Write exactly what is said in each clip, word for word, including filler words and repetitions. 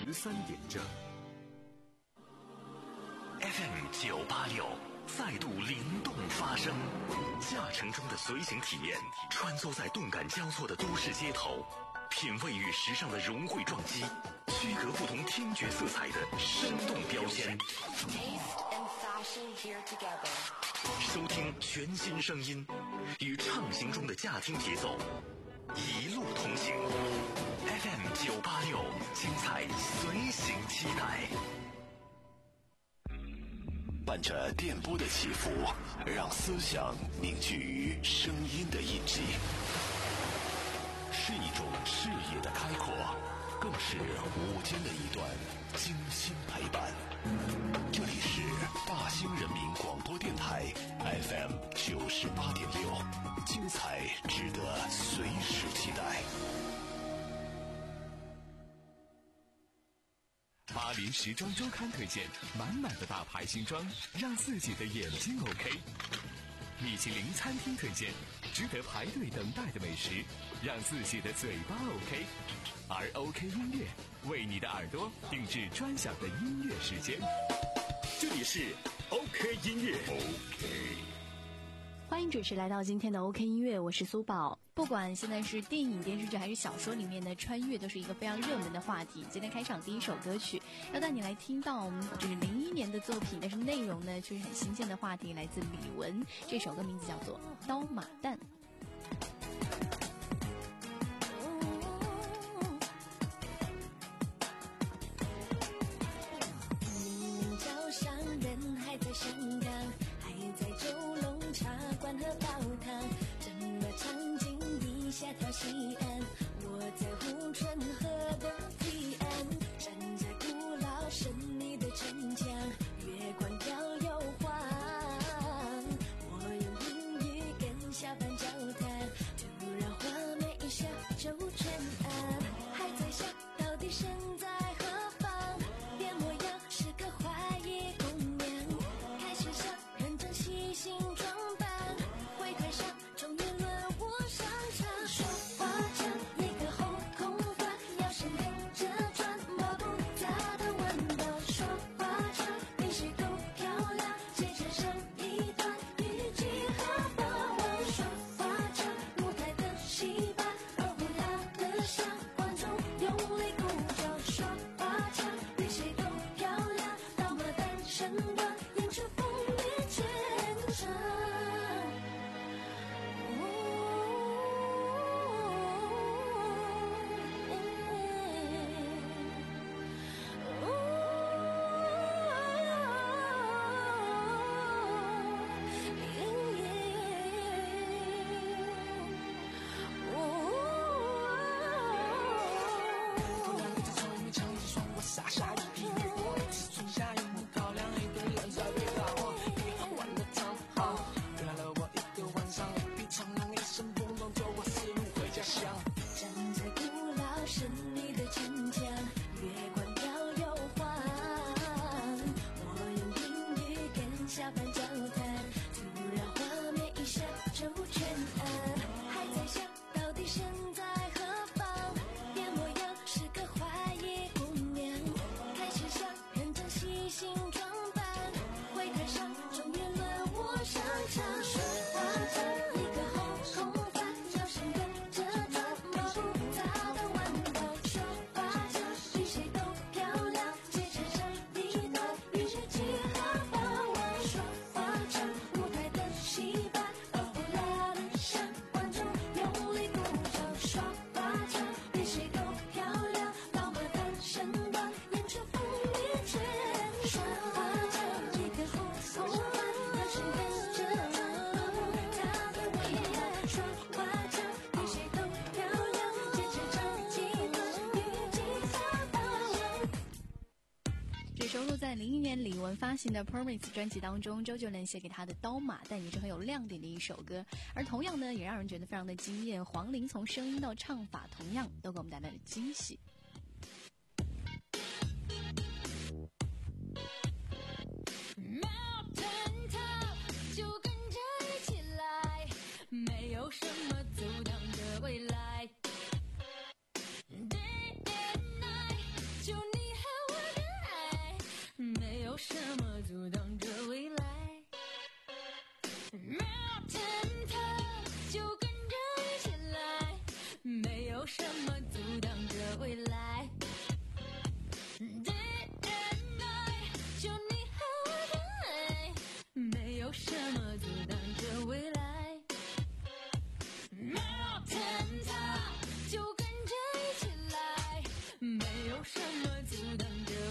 十三点正。 F M 九八六再度灵动发声，驾乘中的随行体验，穿梭在动感交错的都市街头，品味与时尚的融汇撞击，区隔不同听觉色彩的生动标签。收听全新声音，与畅行中的驾听节奏，一路同行。F M 九八六，精彩随行期待。 伴着电波的起伏，让思想凝聚于声音的印记，是一种视野的开阔，更是午间的一段精心陪伴。这里是大兴人民广播电台 F M 九十八点六，精彩值得随时期待。 巴林时装周刊推荐满满的大牌新装，让自己的眼睛 OK。米其林餐厅推荐值得排队等待的美食，让自己的嘴巴 OK。而 OK 音乐为你的耳朵定制专享的音乐时间，这里是 OK 音乐。 OK， 欢迎准时来到今天的 OK 音乐，我是苏宝。不管现在是电影、电视剧还是小说里面的穿越，都是一个非常热门的话题。今天开场第一首歌曲要带你来听到这是零一年的作品，但是内容呢却是很新鲜的话题，来自李玟。这首歌名字叫做《刀马旦》。 早上人还在香港，还在九龙茶馆和煲汤，什么场景一下跳西岸，我在护城河的堤岸，站在古老神秘的城墙，月光摇又晃，我用英语跟小贩交谈，突然画面一下就全暗，还在想到底身在何方，变模样是个怀疑姑娘，开始想认真细心装扮，会台上终于轮我上场，说话唱一个后空翻，要是跟着转毛不杂的弯道，说话唱比谁都漂亮，接着上一段语句和把握，说话唱舞台的戏班，保护他的像观众用力鼓掌，说话唱比谁都漂亮，刀马旦身段演出风靡全场。 傻傻一批月光，只春夏一幕高粱，一堆人在被打晃，一好玩的汤好，原来了我一个晚上，一匹长狼，一声风中救我四路回家乡。 站在古老神秘的城墙，月光摇又晃，我用英语跟小贩交谈，突然画面一下就全暗，还在想到底身在何方，变模样是个怀疑姑娘，开始想认真细心装扮，会台上终于轮我上场，说话唱一个后空翻，要是跟着转毛不杂的弯道，说话唱比谁都漂亮，接着唱一段语句和把握，说话唱舞台的戏班，保护他的像观众用力鼓掌，说话唱比谁都漂亮，刀马旦身段演出风靡全场，说话唱一个后空翻，要是跟着转毛不杂的弯道，说话唱比谁都漂亮，接着唱一段语句和把握。 这收录在零一年李玟发行的 Promise 专辑当中，周杰伦写给他的《刀马旦》也是很有亮点的一首歌，而同样呢也让人觉得非常的惊艳，黄龄从声音到唱法同样都给我们带来了惊喜。 Mountain top，就跟着一起来，没有什么阻挡着未来。Day and night，就你和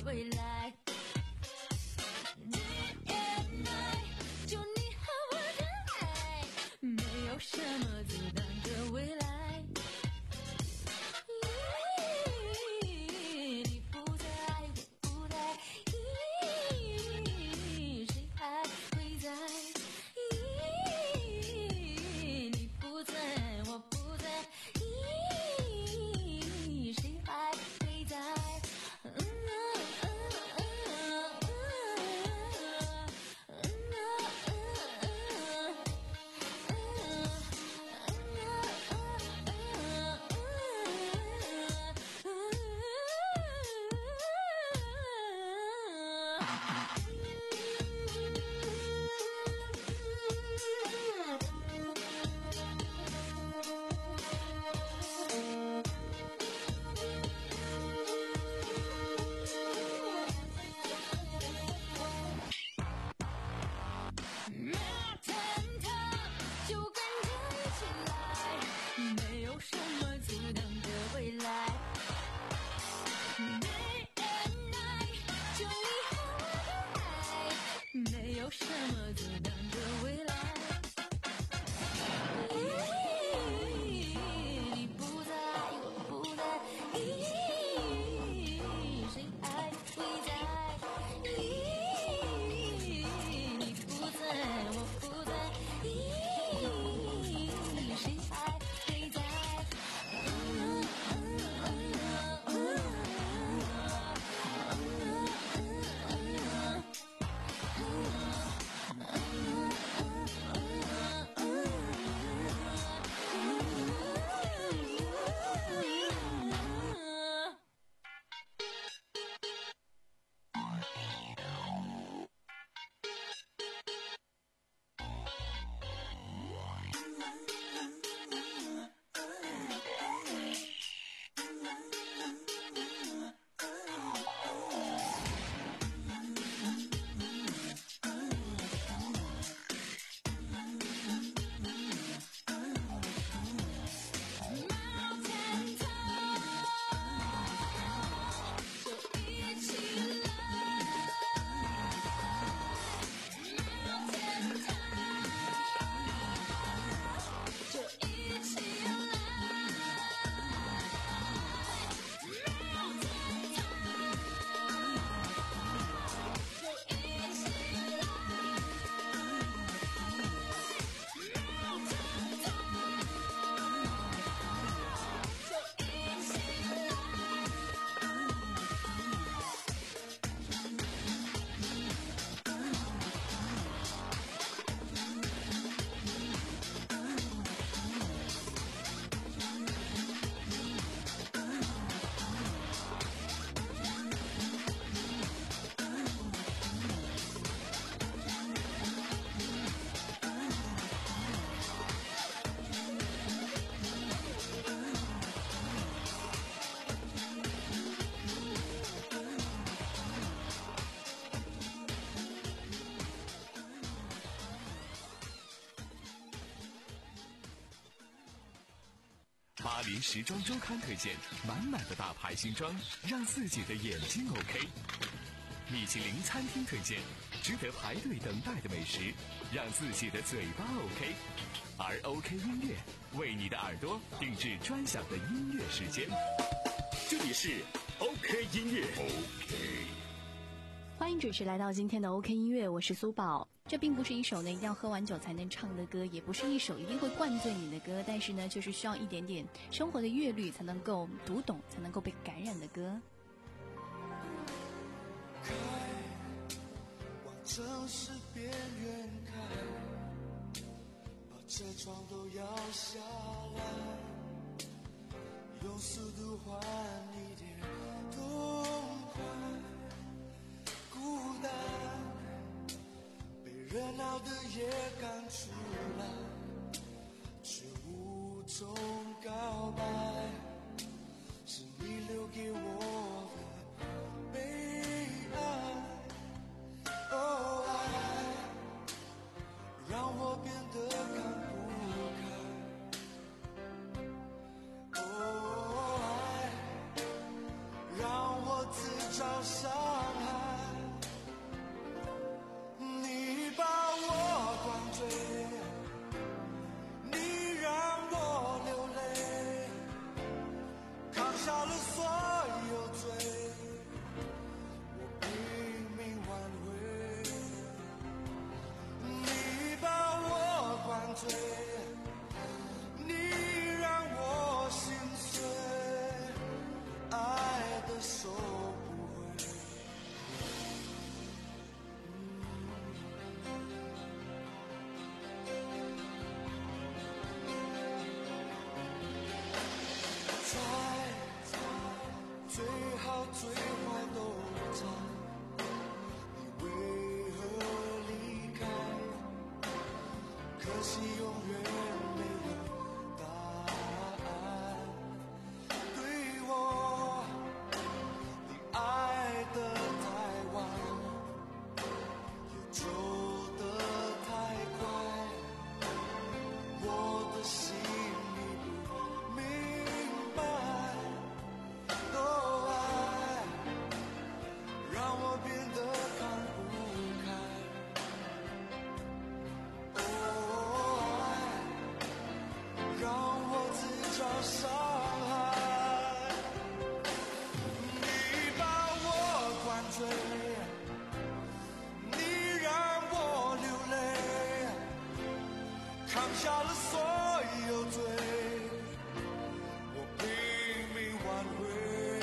未来。Day and night， 就你和我的爱，没有什么阻挡着未来。你不在，我不在，谁还会在？你不在，我不在，谁还会在？有什么阻挡着未来？你不在，我不在，谁还会在？你不在，我不在，谁还会在？ 巴黎时装周刊推荐满满的大牌新装，让自己的眼睛 OK。米其林餐厅推荐值得排队等待的美食，让自己的嘴巴 OK。而 OK 音乐为你的耳朵定制专享的音乐时间。这里是 OK 音乐 OK。 欢迎准时来到今天的 OK 音乐，我是苏宝。这并不是一首呢一定要喝完酒才能唱的歌，也不是一首一定会灌醉你的歌，但是呢就是需要一点点生活的阅历才能够读懂，才能够被感染的歌。 开，往城市边缘开，把车窗都摇下来，用速度换一点痛快。孤单被热闹的夜赶出来，却无从告白，是你留给我的悲哀。哦，爱让我变得看不开。哦，爱让我自找伤可惜永远没有答案。对我，你爱的太晚，也走得太快，我的心里不明白。哦，爱让我变得看不开。哦，爱让我自找伤害。你把我灌醉，你让我流泪，扛下了所有罪，我拼命挽回。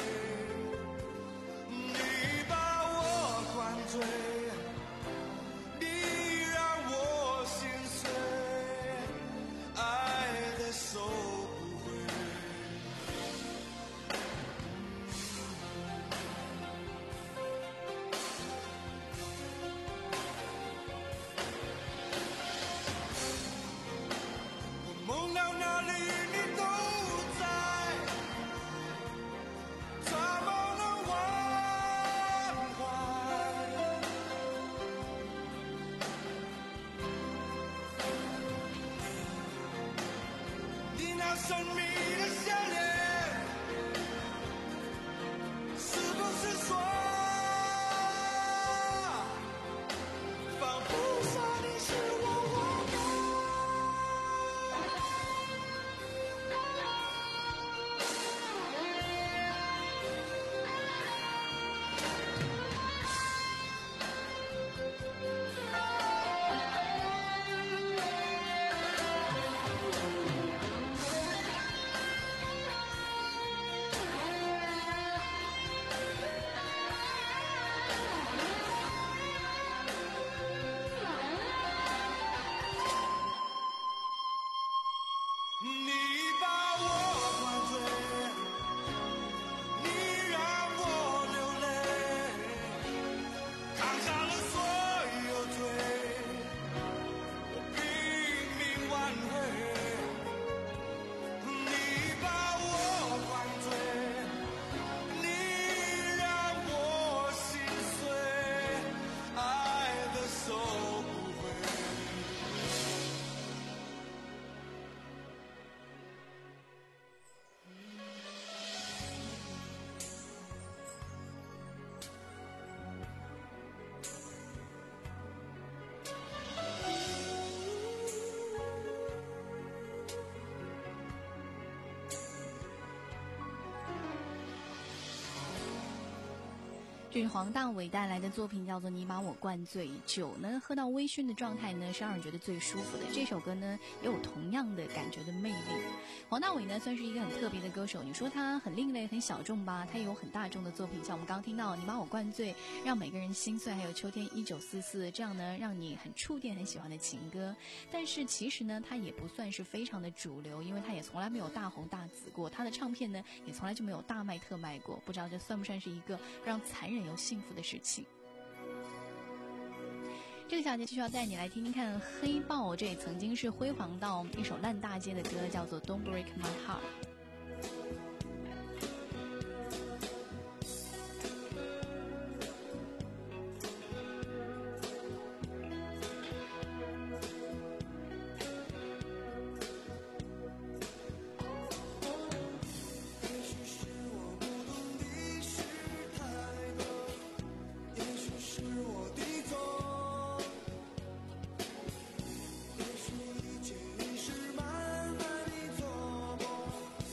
你把我灌醉，你让我心碎，爱的收不回。我梦到哪里你都在，怎么能忘怀？你那神秘的笑脸，是不是说，仿佛说你是我活的？你把我灌醉，你让我流泪，扛下了所有罪，我拼命挽回。你把我灌醉，你让我心碎，爱的收不回。 这是黄大炜带来的作品，叫做《你把我灌醉》。酒呢，喝到微醺的状态呢，是让人觉得最舒服的。这首歌呢，也有同样的感觉的魅力。黄大炜呢，算是一个很特别的歌手。你说他很另类、很小众吧，他也有很大众的作品，像我们刚刚听到《你把我灌醉》，让每个人心碎，还有《秋天一九四四》这样呢，让你很触电、很喜欢的情歌。但是其实呢，他也不算是非常的主流，因为他也从来没有大红大紫过，他的唱片呢，也从来就没有大卖特卖过。不知道这算不算是一个让残忍又幸福的事情。这个小节继续要带你来听听看黑豹，这也曾经是辉煌到一首烂大街的歌，叫做 Don't Break My Heart。 也许一切已是慢慢的错过。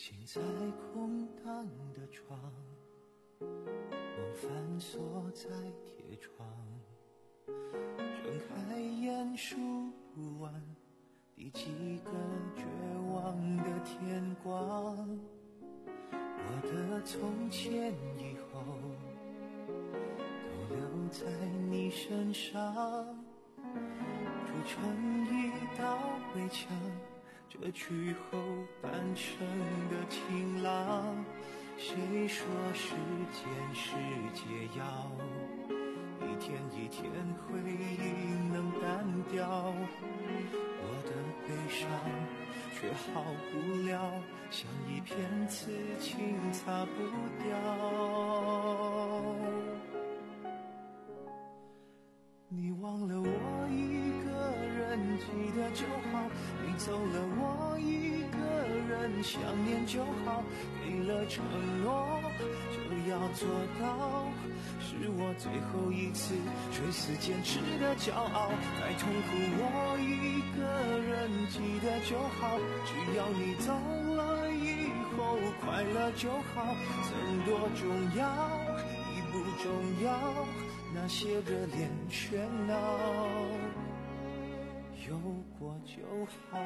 醒在空荡的床，梦反锁在铁窗，睁开眼数不完第几个绝望的天光。我的从前以后都留在你身上，筑成一道围墙，遮去后半生的晴朗。谁说时间是解药，一天一天回忆能淡掉，我的悲伤却好不了，像一片刺青擦不掉。你忘了我一个人记得就好，你走了我一个人想念就好，给了承诺就要做到，是我最后一次垂死坚持的骄傲。再痛苦我一个人记得就好，只要你走了以后快乐就好，曾多重要已不重要，那些热恋喧闹有过就好。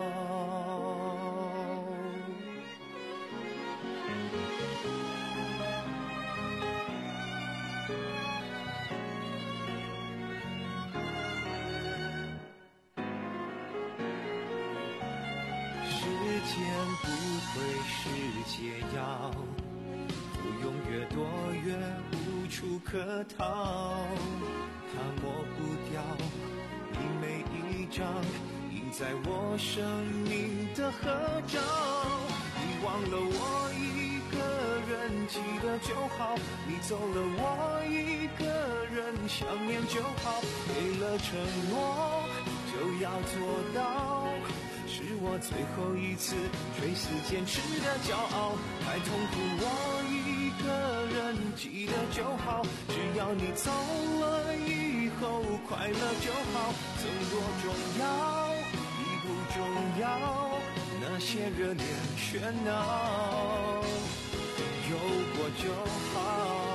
时间不会是解药，不用越多越无处可逃，它抹不掉你每一张印在我生命的合照。你忘了我一个人记得就好，你走了我一个人想念就好，给了承诺就要做到，是我最后一次垂死坚持的骄傲。太痛苦我一个人记得就好，只要你走了以后快乐就好，曾多重要已不重要，那些热恋喧闹有过就好。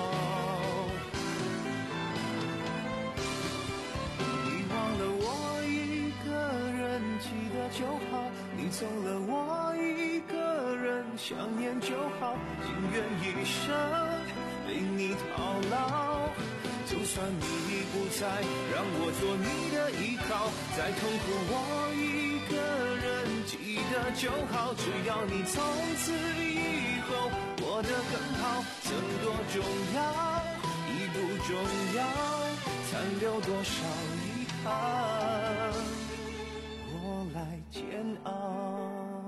你忘了我一个人记得就好，你走了我一个人想念就好，情愿一生被你套牢，就算你已不在，让我做你的依靠。再痛苦我一个人记得就好，只要你从此以后过得更好，曾多重要已不重要，残留多少遗憾我来煎熬，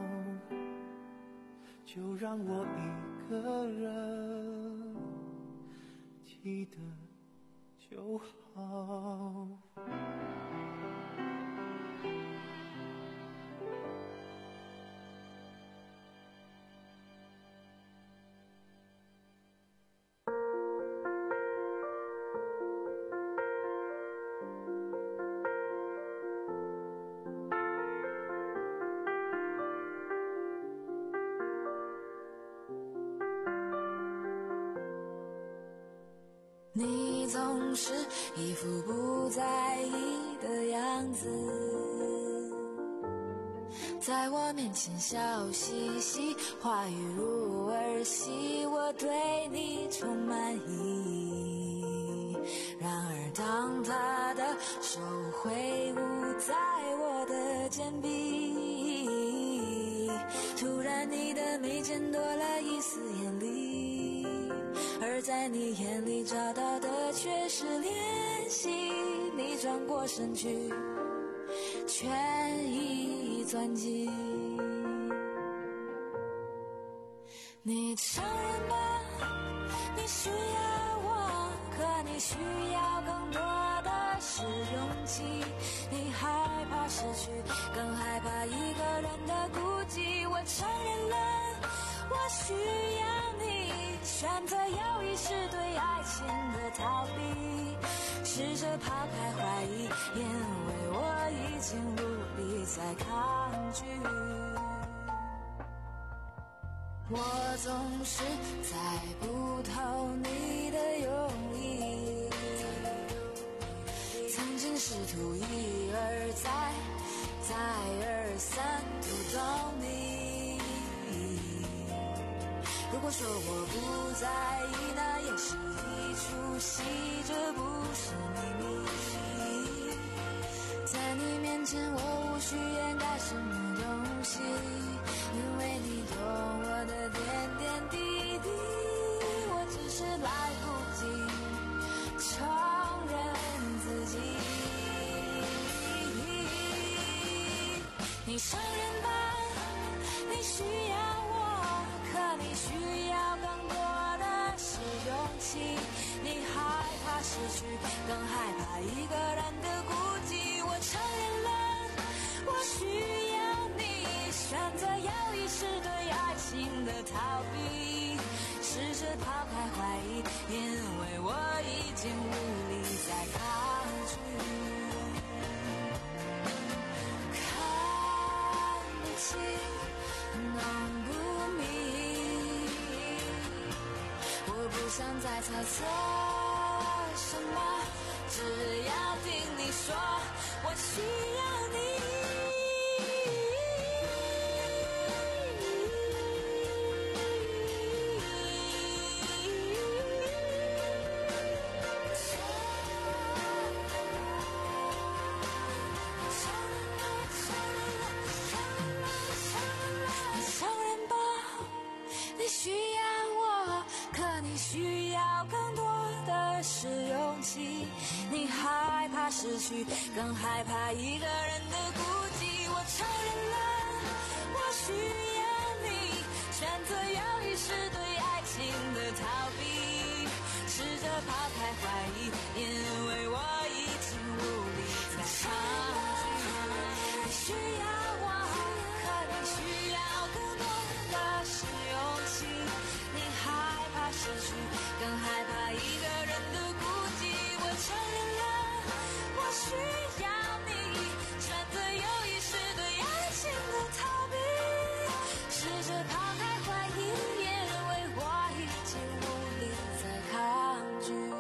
就让我一个人记得就好。 你总是一副不在意的样子，在我面前笑嘻嘻，话语如儿戏，我对你充满意。然而当他的手挥舞在我的肩臂，突然你的眉间多了一丝眼力，而在你眼里找到的却是怜惜。你转过身去，权宜钻进。你承认吗？你需要我，可你需要更多的是勇气。你害怕失去，更害怕一个人的孤寂。我承认了，我需要你，选择有意识对爱情的逃避，试着抛开怀疑，因为我已经无力再抗拒。 我总是猜不透你的用意，曾经试图一而再再而三读懂你。如果说我不在意，那也是一出戏，这不是秘密。在你面前我无需掩盖什么东西，因为你懂我的点点滴滴。我只是来不及承认自己。你承认吧，你需要我，可你需要更多的是勇气。你害怕失去，更害怕一个人的孤寂。我承认了，我需要你，选择要一是对爱情的逃避，试着抛开怀疑，因为我已经无力再抗拒。看不清，弄不明，我不想再猜测什么，只要听你说我需要你。承认吧，你需要我，可你需要更多的是勇气。你害怕失去，更害怕一个人的孤寂。我承认了，我需要你，选择犹豫是对爱情的逃避，试着抛开怀疑，因为我已经无力再抗拒。你需要我，可你需要更多的是勇气。你害怕失去，更害怕一个人的孤寂。我承认了，我需要你，选择犹豫是对爱情的逃避，试着抛开怀疑，因为我已经无力再抗拒。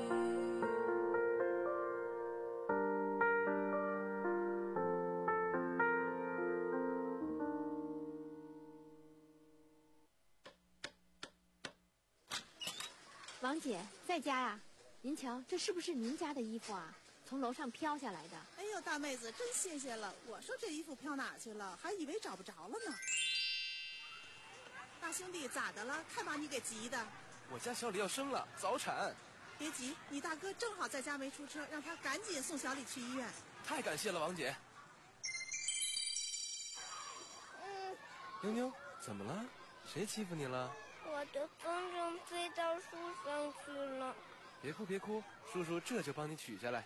王姐在家呀？您瞧，这是不是您家的衣服啊？从楼上飘下来的。 哎呦，大妹子，真谢谢了！我说这衣服飘哪去了，还以为找不着了呢。大兄弟，咋的了？太把你给急的。 我家小李要生了，早产。 别急，你大哥正好在家没出车，让他赶紧送小李去医院。 太感谢了，王姐。 嗯， 妞妞，怎么了？谁欺负你了？ 我的风筝飞到树上去了。 别哭别哭，叔叔这就帮你取下来。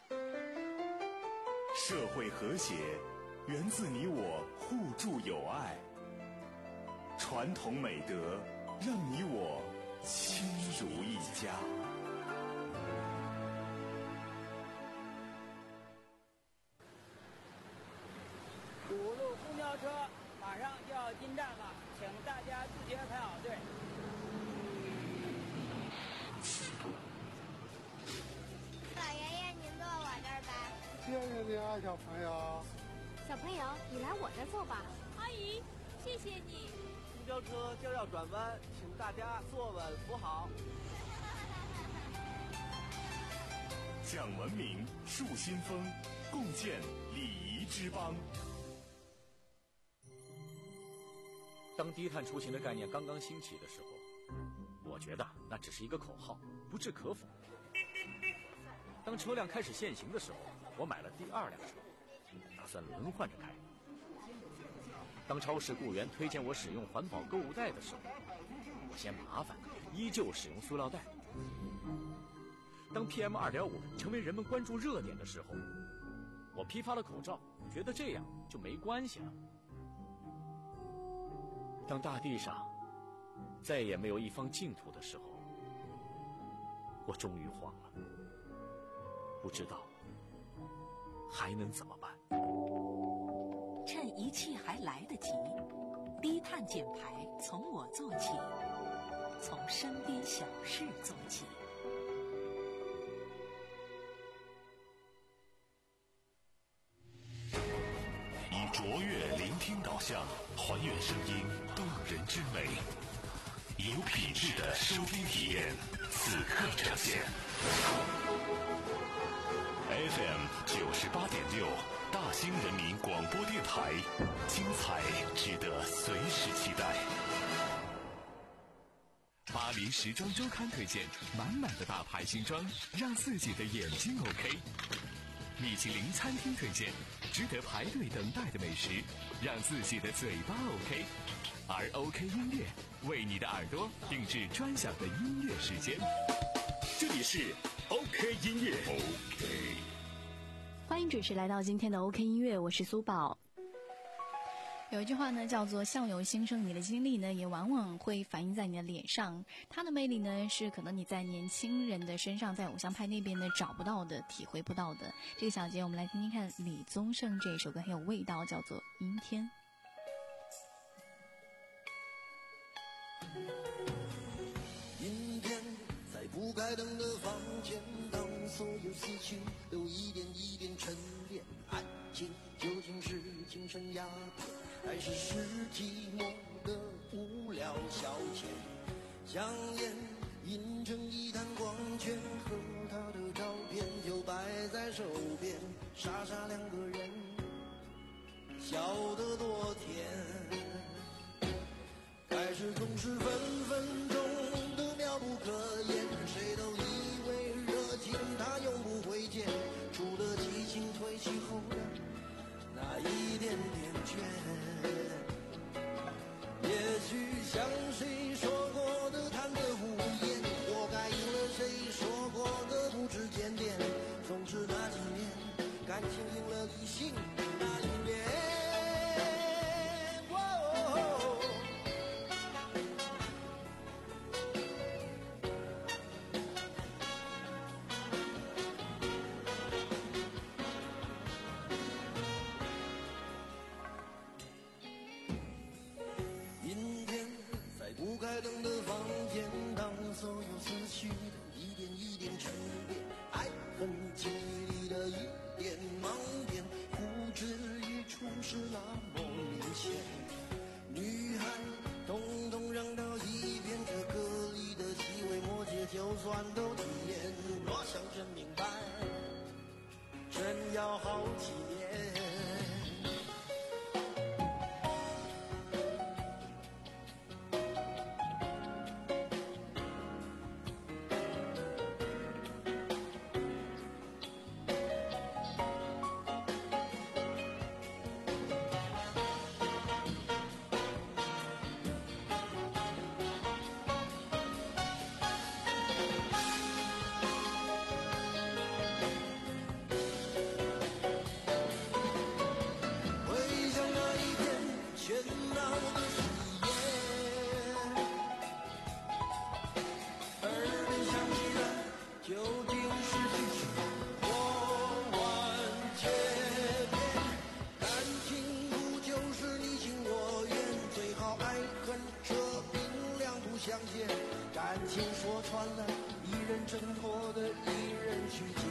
社会和谐源自你我互助友爱，传统美德让你我亲如一家。 五路公交车马上就要进站了，请大家自觉排好队。 老爷爷，您坐我这儿吧。 谢谢你啊，小朋友。 小朋友，你来我这儿坐吧。 阿姨，谢谢你。 公交车就要转弯，请大家坐稳扶好。 讲文明，树新风，共建礼仪之邦。 当低碳出行的概念刚刚兴起的时候，我觉得那只是一个口号，不置可否。当车辆开始限行的时候，我买了第二辆车，打算轮换着开。当超市雇员推荐我使用环保购物袋的时候，我嫌麻烦，依旧使用塑料袋。当 P M 二点五 成为人们关注热点的时候，我批发了口罩，觉得这样就没关系了。当大地上再也没有一方净土的时候，我终于慌了，不知道还能怎么办。 趁一切还来得及， 低碳减排从我做起，从身边小事做起。 以卓越聆听导向，还原声音动人之美，以有品质的收听体验，此刻呈现。F M 九十八点六，大兴人民广播电台，精彩值得随时期待。 巴黎时装周刊推荐，满满的大牌新装，让自己的眼睛 OK。米其林餐厅推荐，值得排队等待的美食，让自己的嘴巴 OK。而 OK 音乐为你的耳朵定制专享的音乐时间。 这里是 OK 音乐 OK。 欢迎准时来到今天的 OK 音乐，我是苏宝。有一句话呢叫做相由心生，你的经历呢也往往会反映在你的脸上，它的魅力呢是可能你在年轻人的身上，在偶像派那边呢找不到的，体会不到的。这个小节我们来听听看李宗盛这首歌很有味道，叫做阴天。 阴天，在不开灯的房间，当所有思绪都一点一点沉淀，爱情究竟是精神鸦片，还是是寂寞的无聊消遣？香烟印成一滩光圈，和他的照片就摆在手边，傻傻两个人，笑得多甜。开始总是分分钟都妙不可言，谁都以为热情它永不会减，除了激情褪去后的那一点点倦。也许像谁说过的贪得无厌，活该应了谁说过的不知检点。总之那几年，感情赢了理性那一边。不开灯的房间，当所有思绪都一点一点沉淀，爱恨情里的一点盲点，呼之欲出是那么明显。女孩统统扔到一边，这歌里的细微末节就算都体验，若想真明白，真要好几年。感情说穿了，一人挣脱的一人去捡。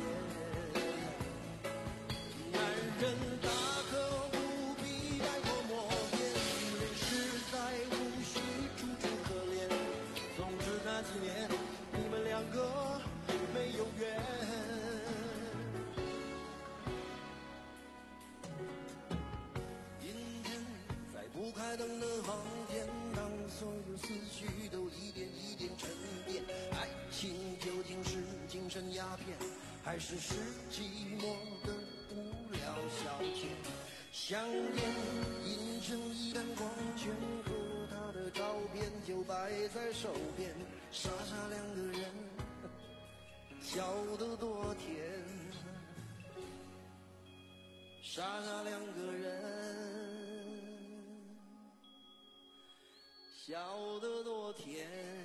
男人大可不必太过磨练，女人实在无需楚楚可怜。总之那几年，你们两个没有缘。阴天，在不开灯的房间，当所有思绪都一点一点沉淀，爱情究竟是精神鸦片，还是是寂寞的无聊消遣？香烟印成一滩光圈，和他的照片就摆在手边，傻傻两个人，笑得多甜，傻傻两个人，笑得多甜。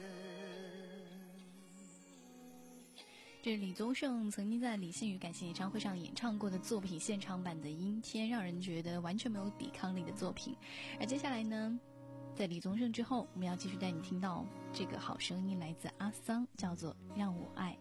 这是李宗盛曾经在李信宇感谢演唱会上演唱过的作品，现场版的《阴天》，让人觉得完全没有抵抗力的作品。而接下来呢， 在李宗盛之后，我们要继续带你听到这个好声音，来自阿桑，叫做《让我爱》。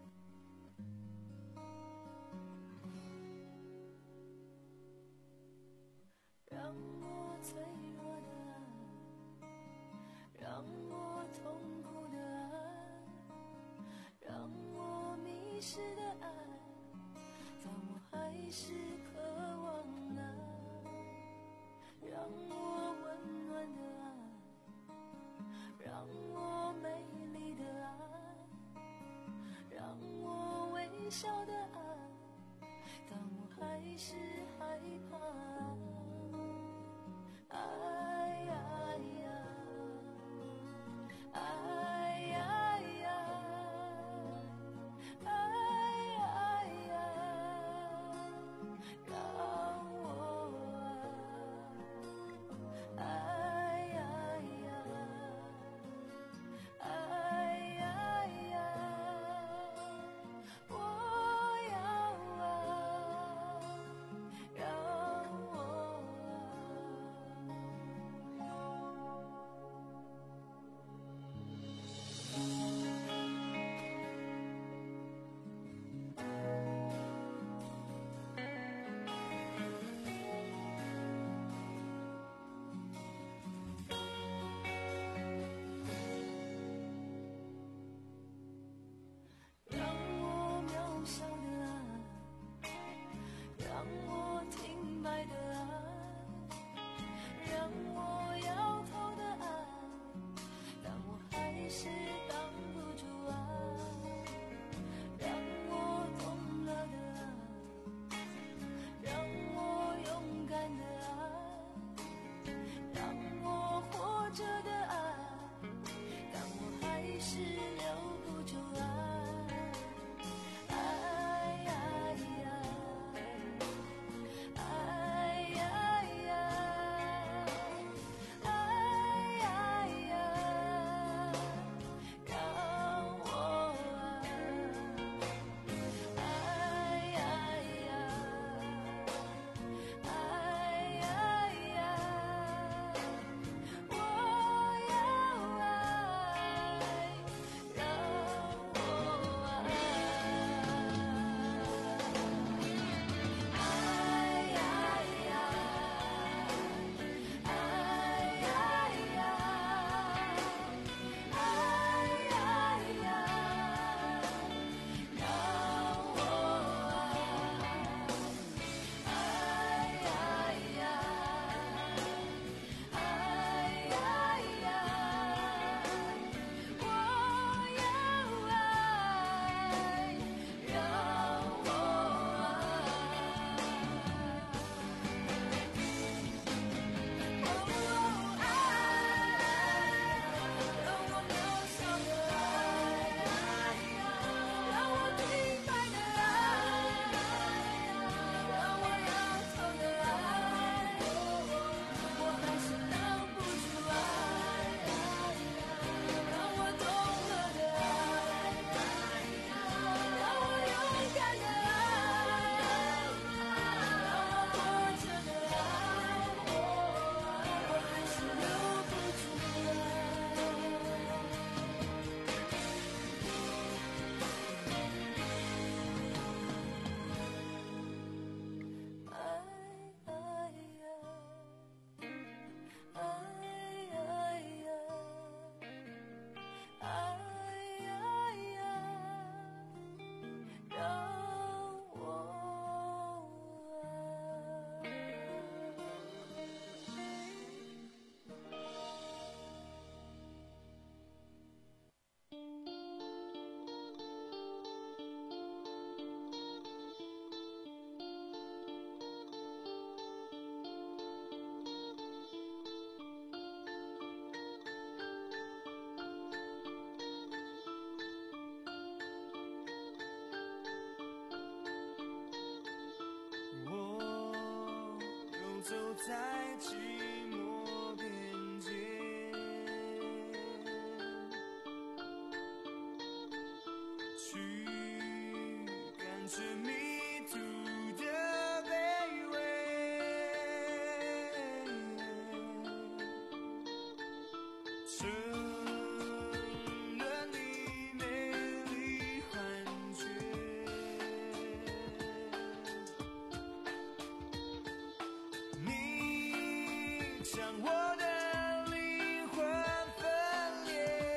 让我脆弱的爱，让我痛苦的爱，让我迷失的爱，但我还是渴望爱，让我温暖的爱，让我美丽的爱，让我微笑的爱，但我还是害怕爱，爱呀呀，爱呀呀，爱呀呀，让我爱，爱呀呀，爱呀呀，我要爱，让我让我渺小的爱，让我停摆的爱，让我摇头的爱，但我还是挡不住爱，让我懂了的爱，让我勇敢的爱，让我活着的爱，但我还是留不住爱，爱呀呀，爱呀呀，爱呀呀，让我爱，爱呀呀，爱呀呀，我要爱，让我爱，爱呀呀，爱呀呀，爱呀呀，让我爱，爱呀呀，爱呀呀，我要爱，让我爱。让我渺小的爱，让我停摆的爱，让我摇头的爱，我还是挡不住爱，让我懂了的爱，让我勇敢的爱，让我活着的爱，我还是留不住爱。爱爱呀，爱呀呀，爱呀呀，让我我游走在寂寞边界，去感觉迷途的卑微。 向我的灵魂分裂，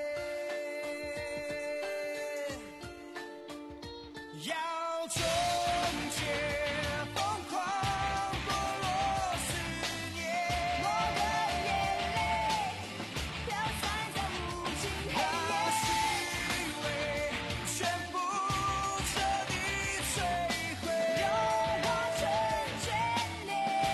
要终结疯狂堕落思念， 我的眼泪飘散在无尽黑夜， 把虚伪全部彻底摧毁， 融化成眷恋。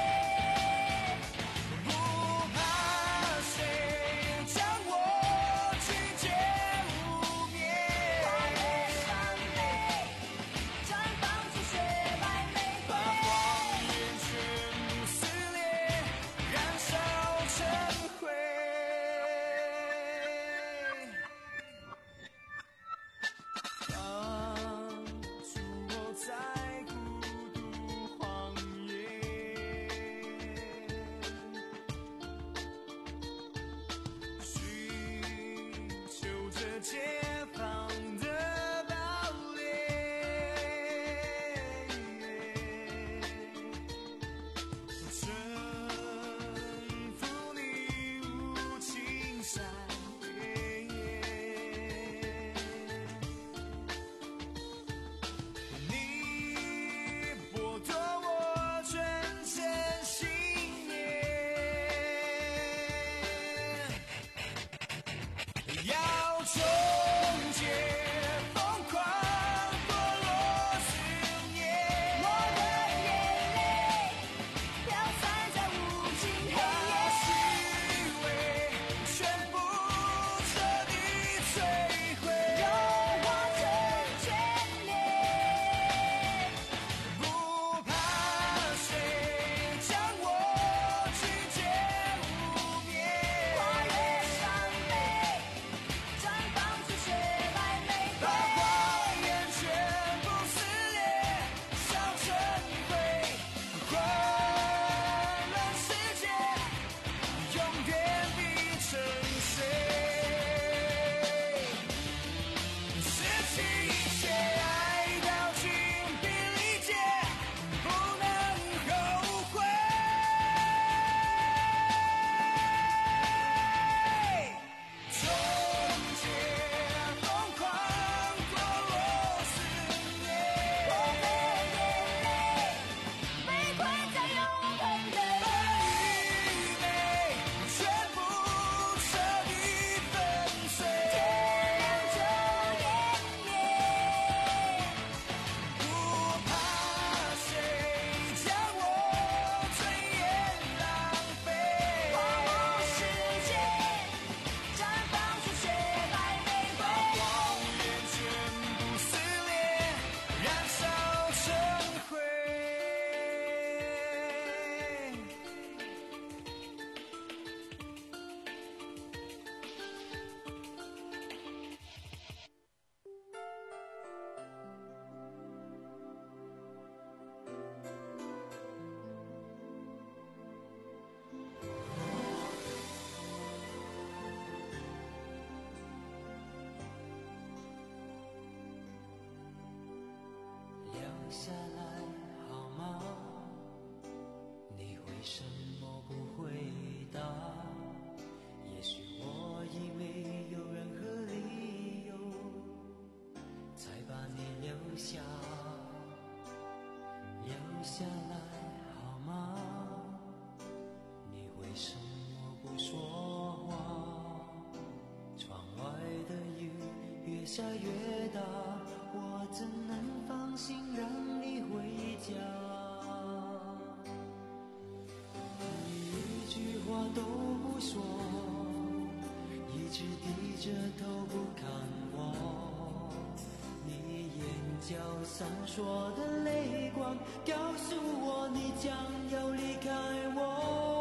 不怕谁将我拒绝污蔑， 跨越伤悲，绽放出雪白玫瑰， 把谎言全部撕裂，燃烧成灰。当初我在孤独荒野，寻求着解放的堡垒，征服你无情闪电。你剥夺我纯真信念，要终结疯狂堕落思念， 我的眼泪飘散在无尽黑把夜， 虚伪全部彻底摧毁， 融化成眷恋。 不怕谁将我拒绝污蔑， 跨越伤悲，绽放出雪白玫瑰， 把谎言全部撕裂，烧成灰，混乱世界永远闭沉睡，失去一切爱到精疲力竭，不能后悔。终结疯狂堕落思念， 我的眼泪被困在永恒的把愚昧全部彻底粉碎， 天亮就湮灭。 不怕谁将我尊严浪费， 荒芜世界绽放出雪白玫瑰， 谎言全部撕裂，燃烧成灰。 留下来好吗？你为什么不回答？也许我因为有任何理由，才把你留下。留下来好吗？你为什么不说话？窗外的雨越下越大，我怎能放心让你回家？你一句话都不说，一直低着头不看我，你眼角闪烁的泪光告诉我你将要离开我。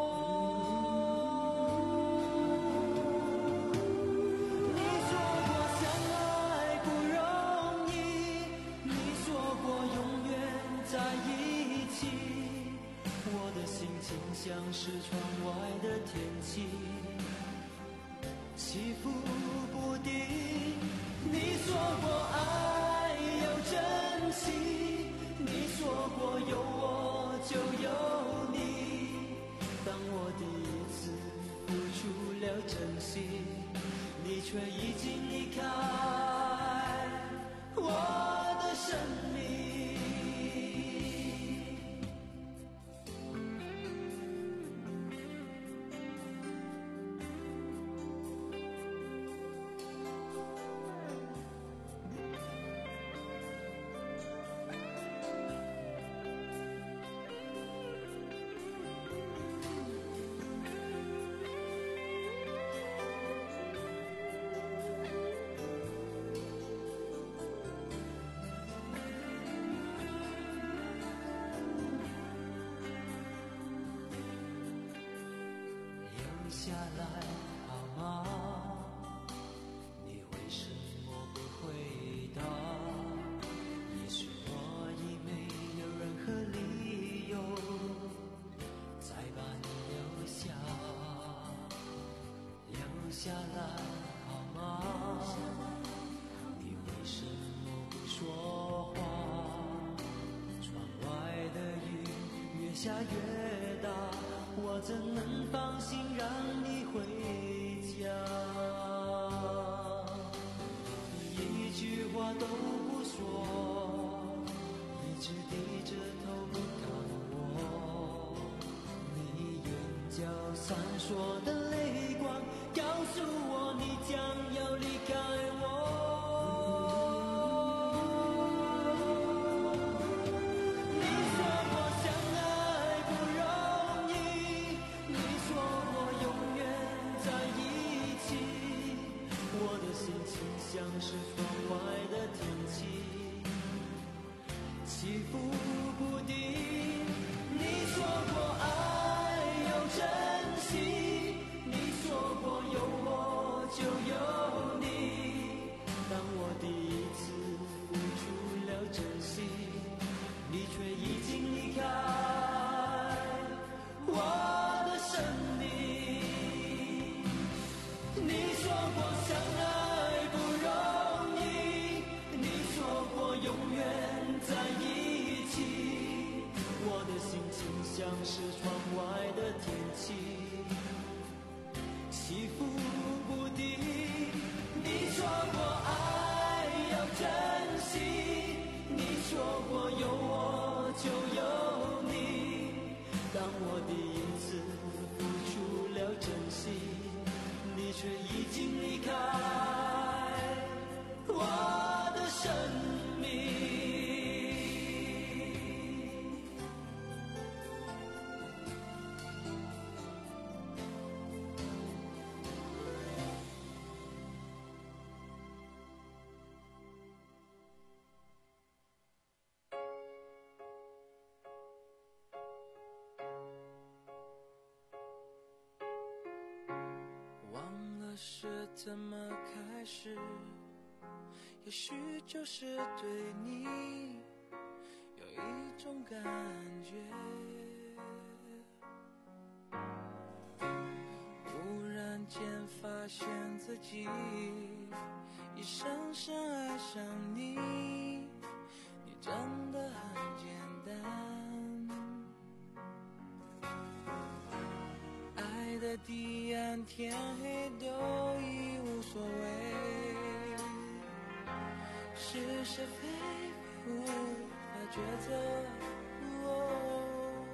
你说过相爱不容易，你说过永远在一起，我的心情像是窗外的天气，起伏不定。你说过爱要珍惜，你说过有我就有你。当我第一次珍惜，你却已经离开我的生命。下来好吗？你为什么不回答？也许我已没有任何理由再把你留下。留下来好吗？你为什么不说话？窗外的雨越下越大，我怎能放心让你回家？一句话都不说，一直低着头不看我。你眼角闪烁的泪光告诉我你将要离开我。像是窗外的天气，起伏不定。你说过爱要珍惜，你说过有我就有你。当我第一次付出了真心，你却已经离开我的生命。你说过相爱永远在一起，我的心情像是窗外的天气，起伏不定。你说过爱要珍惜，你说过有我就有你。当我第一次付出了真心，你却已经离开我的生命。忘了是怎么开始，也许就是对你有一种感觉，忽然间发现自己已深深爱上你，你真的很简单，爱的地暗天黑都已无所谓，是是非非无法抉择，哦，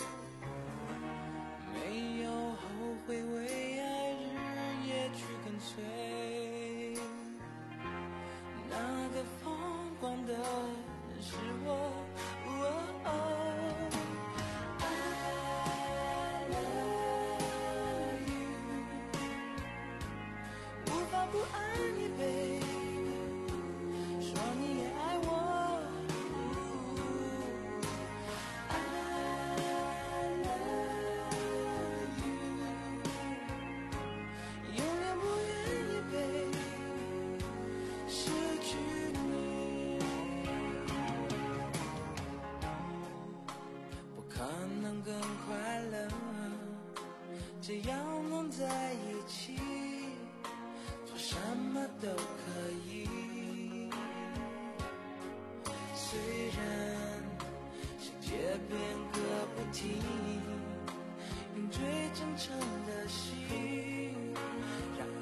没有后悔为爱日夜去跟随，那个疯狂的人是我，哦不爱你 baby， 说你也爱我， I love you， 永远不愿意 baby 失去你，不可能更快乐，只要能在一起什么都可以，虽然世界变个不停，用最真诚的心让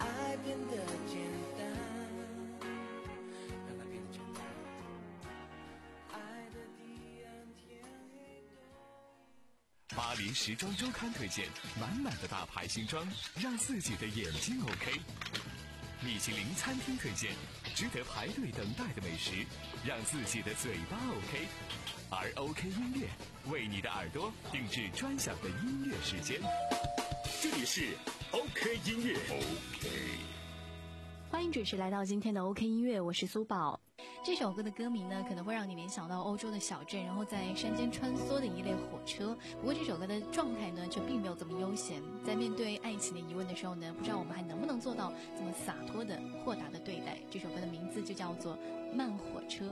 巴黎时装周刊推荐满满的大牌新装，让自己的眼睛 OK。米其林餐厅推荐值得排队等待的美食，让自己的嘴巴 OK。而 OK 音乐为你的耳朵定制专享的音乐时间。 这里是 OK 音乐 OK。 欢迎准时来到今天的 OK 音乐，我是苏宝。这首歌的歌名呢，可能会让你联想到欧洲的小镇，然后在山间穿梭的一列火车。不过这首歌的状态呢，就并没有这么悠闲。在面对爱情的疑问的时候呢，不知道我们还能不能做到这么洒脱的、豁达的对待。这首歌的名字就叫做《慢火车》。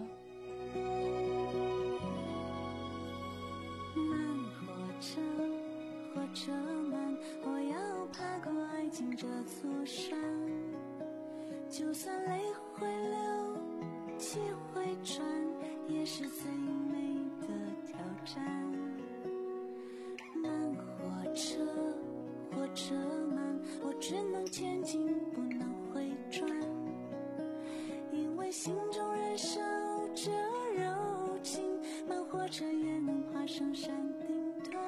慢火车，火车慢，我要爬过爱情这座山。就算泪会流，气会喘，也是最美的挑战。慢火车，火车慢，我只能前进，不能回转，因为心中燃烧着柔情。慢火车也能爬上山顶端。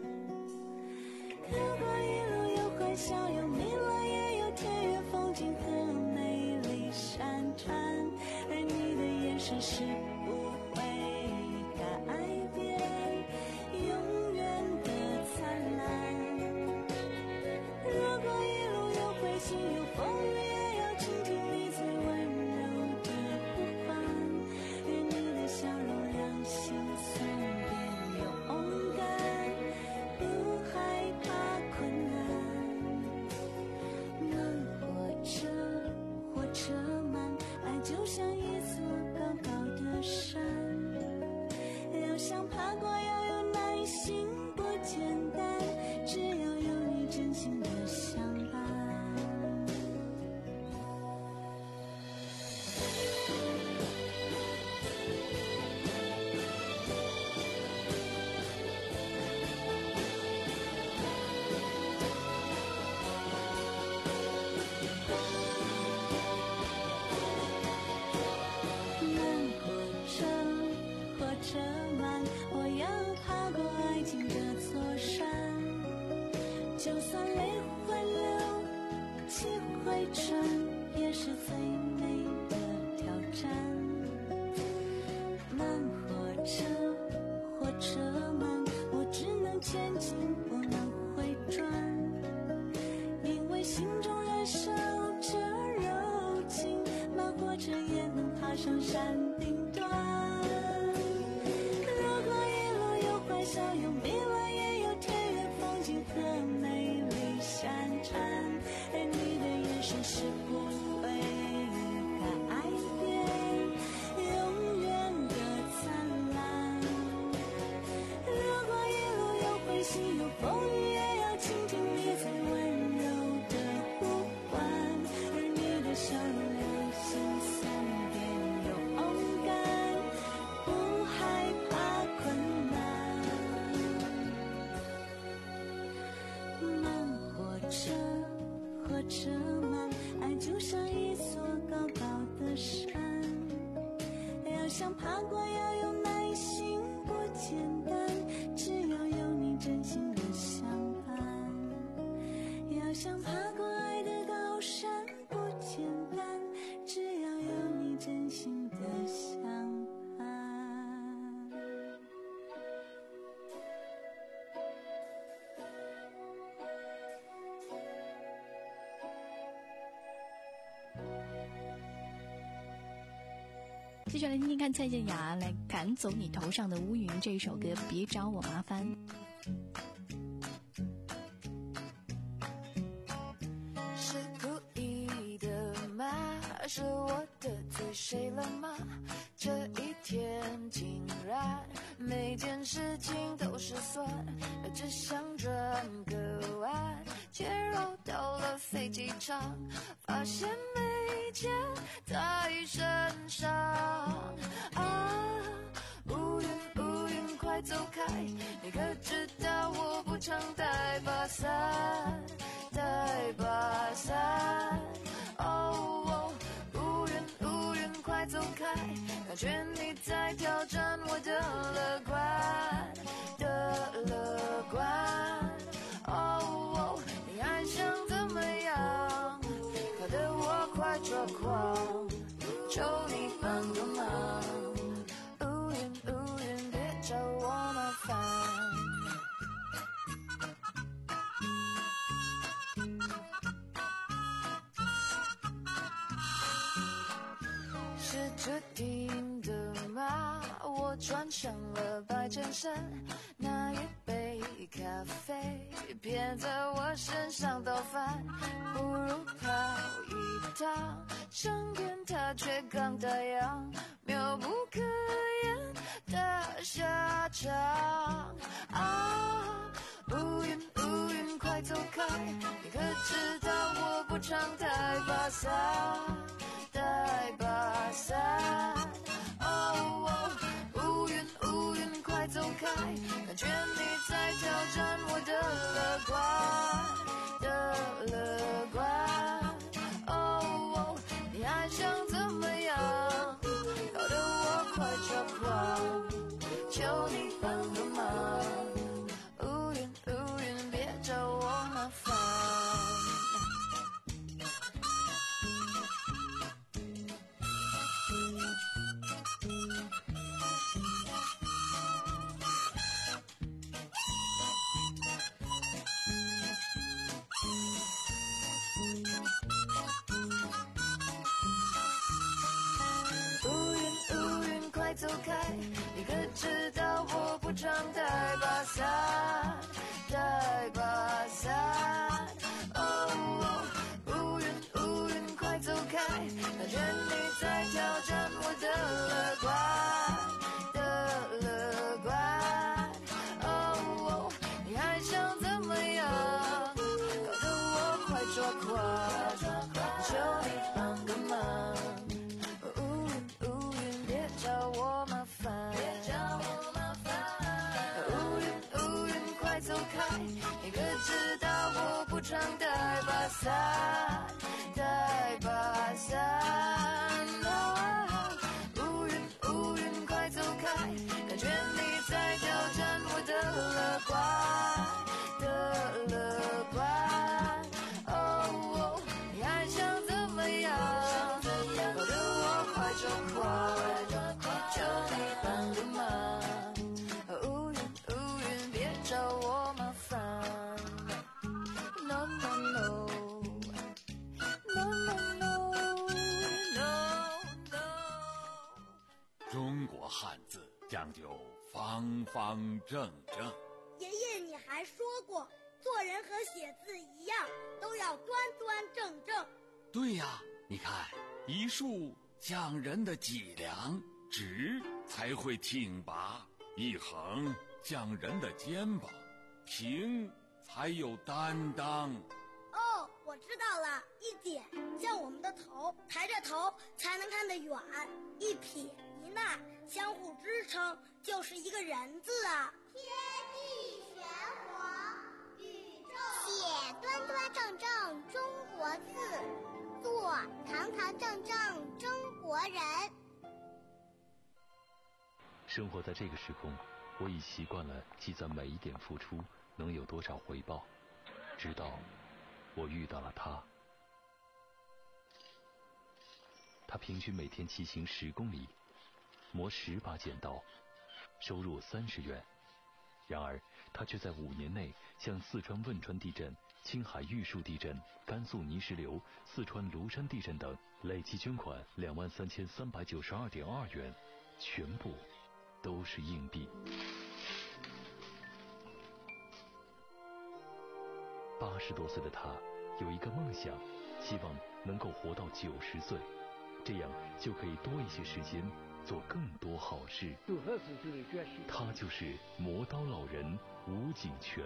如果一路有欢笑，有迷乱，也有田园风景和美丽山川，而你的眼神是不会改变，永远的灿烂。如果一路有灰心，有风雨，也要倾听你最温柔的呼唤，愿你的笑容让心酸变勇敢，不害怕困难。慢火车，火车慢，爱就像一座高高的山，要想爬过要有耐心，不简单，只要有你真心的相伴。慢火车，火车慢，我要爬过爱情这座山。就算泪会流，气会喘，也是最美的挑战。慢火车，火车慢，我只能前进，不能回转，因为心中燃烧着柔情。慢火车也能爬上山顶端。如果一路有欢笑，有迷乱，也有田园风景和美丽山川，而你的眼神是不会改变，永远的灿烂。如果一路有灰心，有风雨，也要倾听你最温柔的呼唤，而你的笑容让心酸变勇敢，不害怕困难。慢火车，火车慢，爱就像一座高高的山，要想爬过要有耐心，不简单，只要有你真心的相伴。要想爬过爱的高山，不简单，只要有你真心的相伴。 接下来听听看蔡健雅来赶走你头上的乌云这一首歌，别找我麻烦。 是故意的吗？是我得罪谁了吗？这一天竟然每件事情都失算，只想转个弯，却绕到了飞机场，发现没钱在身上。啊，乌云乌云快走开，你可知道我不常带把伞，带把伞。哦，乌云乌云快走开，感觉你在挑战我的乐观的乐观。 转身，那一杯咖啡偏在我身上倒翻，不如跑一趟，上天它却刚打烊，妙不可言的下场啊！乌云乌云快走开，你可知道我不常带把伞，带把伞。哦，乌云乌云快走开，感觉你在挑战我的乐观的乐观。哦，你还想怎么样？搞得我快抓狂，求你帮个忙。乌云乌云别找我麻烦。走开，你可知道我不常带把伞，带把伞。哦，乌云乌云快走开，感觉你在挑战我的乐观的乐观。哦，你还想怎么样？搞得我快抓狂，求你帮个忙。我麻烦，别找我麻烦。乌云乌云快走开，你可知道我不常带把伞，带把伞。啊，乌云乌云快走开，感觉你在挑战我的乐观的乐观。哦，你还想怎么样？搞得我快抓狂。求你帮个忙，乌云乌云别找我麻烦。No no no no no no no no。 中国汉字讲究方方正正。 爷爷，你还说过，做人和写字一样，都要端端正正。 对呀，你看，一竖讲人的脊梁。直才会挺拔，一横讲人的肩膀，平才有担当。 哦，我知道了，一点像我们的头，抬着头才能看得远，一撇一捺相互支撑，就是一个人字啊。 天地玄黄，宇宙写端端正正中国字，做堂堂正正中国人。 生活在这个时空，我已习惯了计算每一点付出能有多少回报，直到我遇到了他。他平均每天骑行十公里，磨十把剪刀，收入三十元。然而，他却在五年内向四川汶川地震、青海玉树地震、甘肃泥石流、四川庐山地震等累计捐款两万三千三百九十二点二元，全部都是硬币。八十多岁的他有一个梦想，希望能够活到九十岁，这样就可以多一些时间做更多好事。他就是磨刀老人吴景全。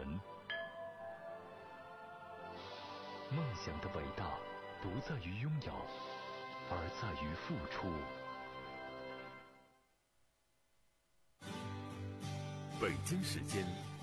梦想的伟大不在于拥有，而在于付出。 北京时间